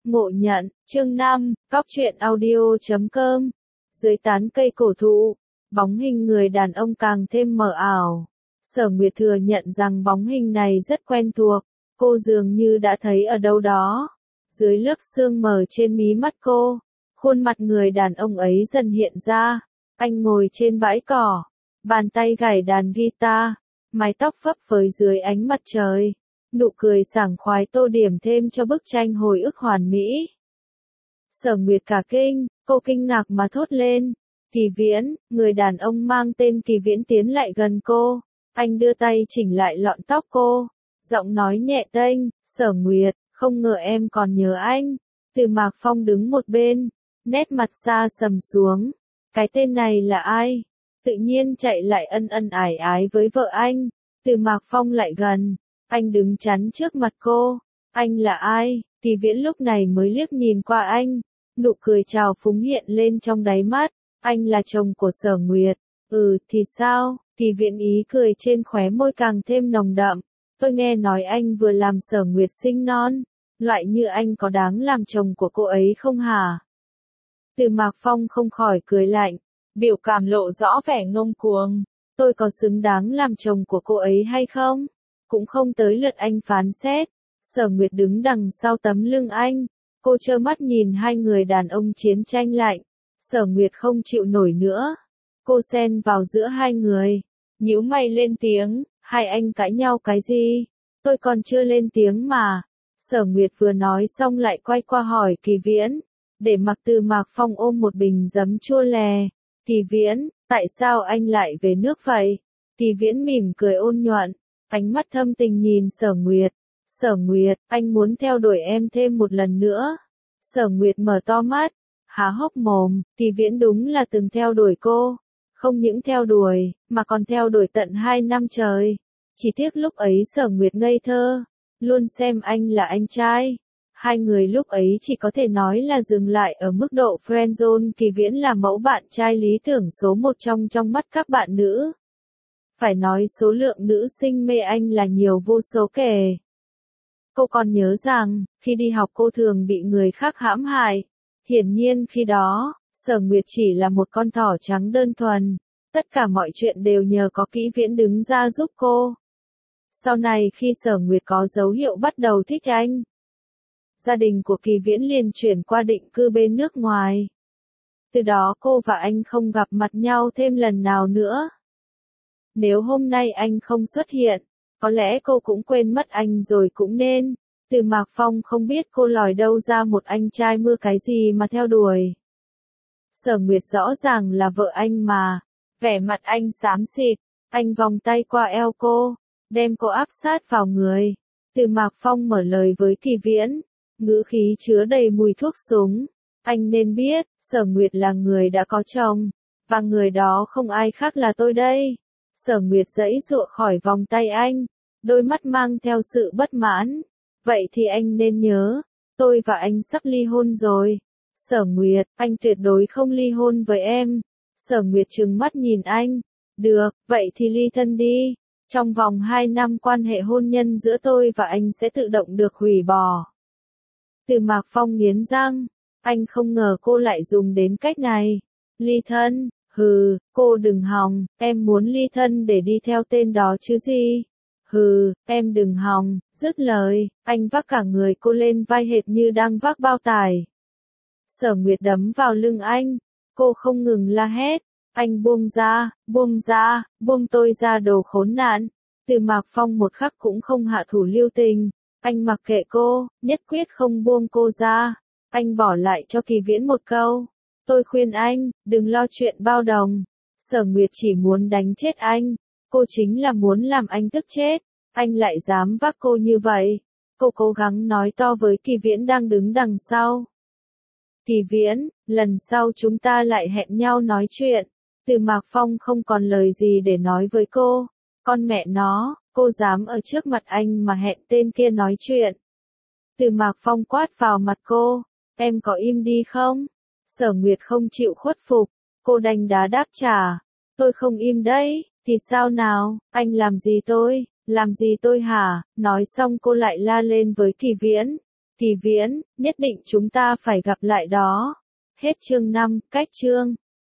Ngộ nhận, chương 5, Cóc truyện audio.com. Dưới tán cây cổ thụ, bóng hình người đàn ông càng thêm mờ ảo. Sở Nguyệt thừa nhận rằng bóng hình này rất quen thuộc, cô dường như đã thấy ở đâu đó. Dưới lớp sương mờ trên mí mắt cô, khuôn mặt người đàn ông ấy dần hiện ra. Anh ngồi trên bãi cỏ, bàn tay gảy đàn guitar, mái tóc phấp phới dưới ánh mặt trời. Nụ cười sảng khoái tô điểm thêm cho bức tranh hồi ức hoàn mỹ. Sở Nguyệt cả kinh, cô kinh ngạc mà thốt lên. Kỳ Viễn, người đàn ông mang tên Kỳ Viễn tiến lại gần cô. Anh đưa tay chỉnh lại lọn tóc cô. Giọng nói nhẹ tênh, Sở Nguyệt, không ngờ em còn nhớ anh. Từ Mạc Phong đứng một bên, nét mặt xa sầm xuống. Cái tên này là ai? Tự nhiên chạy lại ân ân ải ái với vợ anh. Từ Mạc Phong lại gần. Anh đứng chắn trước mặt cô. Anh là ai? Kỳ Viễn lúc này mới liếc nhìn qua anh. Nụ cười trào phúng hiện lên trong đáy mắt. Anh là chồng của Sở Nguyệt. Thì sao? Kỳ Viễn ý cười trên khóe môi càng thêm nồng đậm. Tôi nghe nói anh vừa làm Sở Nguyệt sinh non. Loại như anh có đáng làm chồng của cô ấy không hả? Từ Mạc Phong không khỏi cười lạnh. Biểu cảm lộ rõ vẻ ngông cuồng. Tôi có xứng đáng làm chồng của cô ấy hay không? Cũng không tới lượt anh phán xét. Sở Nguyệt đứng đằng sau tấm lưng anh. Cô trơ mắt nhìn hai người đàn ông chiến tranh lạnh. Sở Nguyệt không chịu nổi nữa. Cô xen vào giữa hai người. Nhíu mày lên tiếng. Hai anh cãi nhau cái gì? Tôi còn chưa lên tiếng mà. Sở Nguyệt vừa nói xong lại quay qua hỏi Kỳ Viễn. Để mặc Từ Mạc Phong ôm một bình giấm chua lè. Kỳ Viễn, tại sao anh lại về nước vậy? Kỳ Viễn mỉm cười ôn nhuận. Ánh mắt thâm tình nhìn Sở Nguyệt. Sở Nguyệt, anh muốn theo đuổi em thêm một lần nữa. Sở Nguyệt mở to mắt, há hốc mồm. Kỳ Viễn đúng là từng theo đuổi cô. Không những theo đuổi, mà còn theo đuổi tận 2 năm trời. Chỉ tiếc lúc ấy Sở Nguyệt ngây thơ, luôn xem anh là anh trai. Hai người lúc ấy chỉ có thể nói là dừng lại ở mức độ friendzone. Kỳ Viễn là mẫu bạn trai lý tưởng số 1 trong mắt các bạn nữ. Phải nói số lượng nữ sinh mê anh là nhiều vô số kể. Cô còn nhớ rằng, khi đi học cô thường bị người khác hãm hại. Hiển nhiên khi đó, Sở Nguyệt chỉ là một con thỏ trắng đơn thuần. Tất cả mọi chuyện đều nhờ có Kỳ Viễn đứng ra giúp cô. Sau này khi Sở Nguyệt có dấu hiệu bắt đầu thích anh, gia đình của Kỳ Viễn liền chuyển qua định cư bên nước ngoài. Từ đó cô và anh không gặp mặt nhau thêm lần nào nữa. Nếu hôm nay anh không xuất hiện, có lẽ cô cũng quên mất anh rồi cũng nên. Từ Mạc Phong không biết cô lòi đâu ra một anh trai mưa cái gì mà theo đuổi. Sở Nguyệt rõ ràng là vợ anh mà. Vẻ mặt anh xám xịt, anh vòng tay qua eo cô, đem cô áp sát vào người. Từ Mạc Phong mở lời với Kỳ Viễn, ngữ khí chứa đầy mùi thuốc súng. Anh nên biết, Sở Nguyệt là người đã có chồng, và người đó không ai khác là tôi đây. Sở Nguyệt giãy giụa khỏi vòng tay anh, đôi mắt mang theo sự bất mãn. Vậy thì anh nên nhớ, tôi và anh sắp ly hôn rồi. Sở Nguyệt, anh tuyệt đối không ly hôn với em. Sở Nguyệt trừng mắt nhìn anh. Được, vậy thì ly thân đi. Trong vòng 2 năm quan hệ hôn nhân giữa tôi và anh sẽ tự động được hủy bỏ. Từ Mạc Phong nghiến răng. Anh không ngờ cô lại dùng đến cách này. Ly thân? Cô đừng hòng, em muốn ly thân để đi theo tên đó chứ gì. Em đừng hòng. Dứt lời, anh vác cả người cô lên vai hệt như đang vác bao tải. Sở Nguyệt đấm vào lưng anh. Cô không ngừng la hét. Anh buông ra, buông tôi ra đồ khốn nạn. Từ Mạc Phong một khắc cũng không hạ thủ lưu tình. Anh mặc kệ cô, nhất quyết không buông cô ra. Anh bỏ lại cho Kỳ Viễn một câu. Tôi khuyên anh, đừng lo chuyện bao đồng. Sở Nguyệt chỉ muốn đánh chết anh. Cô chính là muốn làm anh tức chết. Anh lại dám vác cô như vậy. Cô cố gắng nói to với Kỳ Viễn đang đứng đằng sau. Kỳ Viễn, lần sau chúng ta lại hẹn nhau nói chuyện. Từ Mạc Phong không còn lời gì để nói với cô. Con mẹ nó, cô dám ở trước mặt anh mà hẹn tên kia nói chuyện. Từ Mạc Phong quát vào mặt cô. Em có im đi không? Sở Nguyệt không chịu khuất phục. Cô đanh đá đáp trả. Tôi không im đấy. Thì sao nào? Anh làm gì tôi? Làm gì tôi hả? Nói xong cô lại la lên với Kỳ Viễn. Kỳ Viễn, nhất định chúng ta phải gặp lại đó. Hết chương 5, cách chương.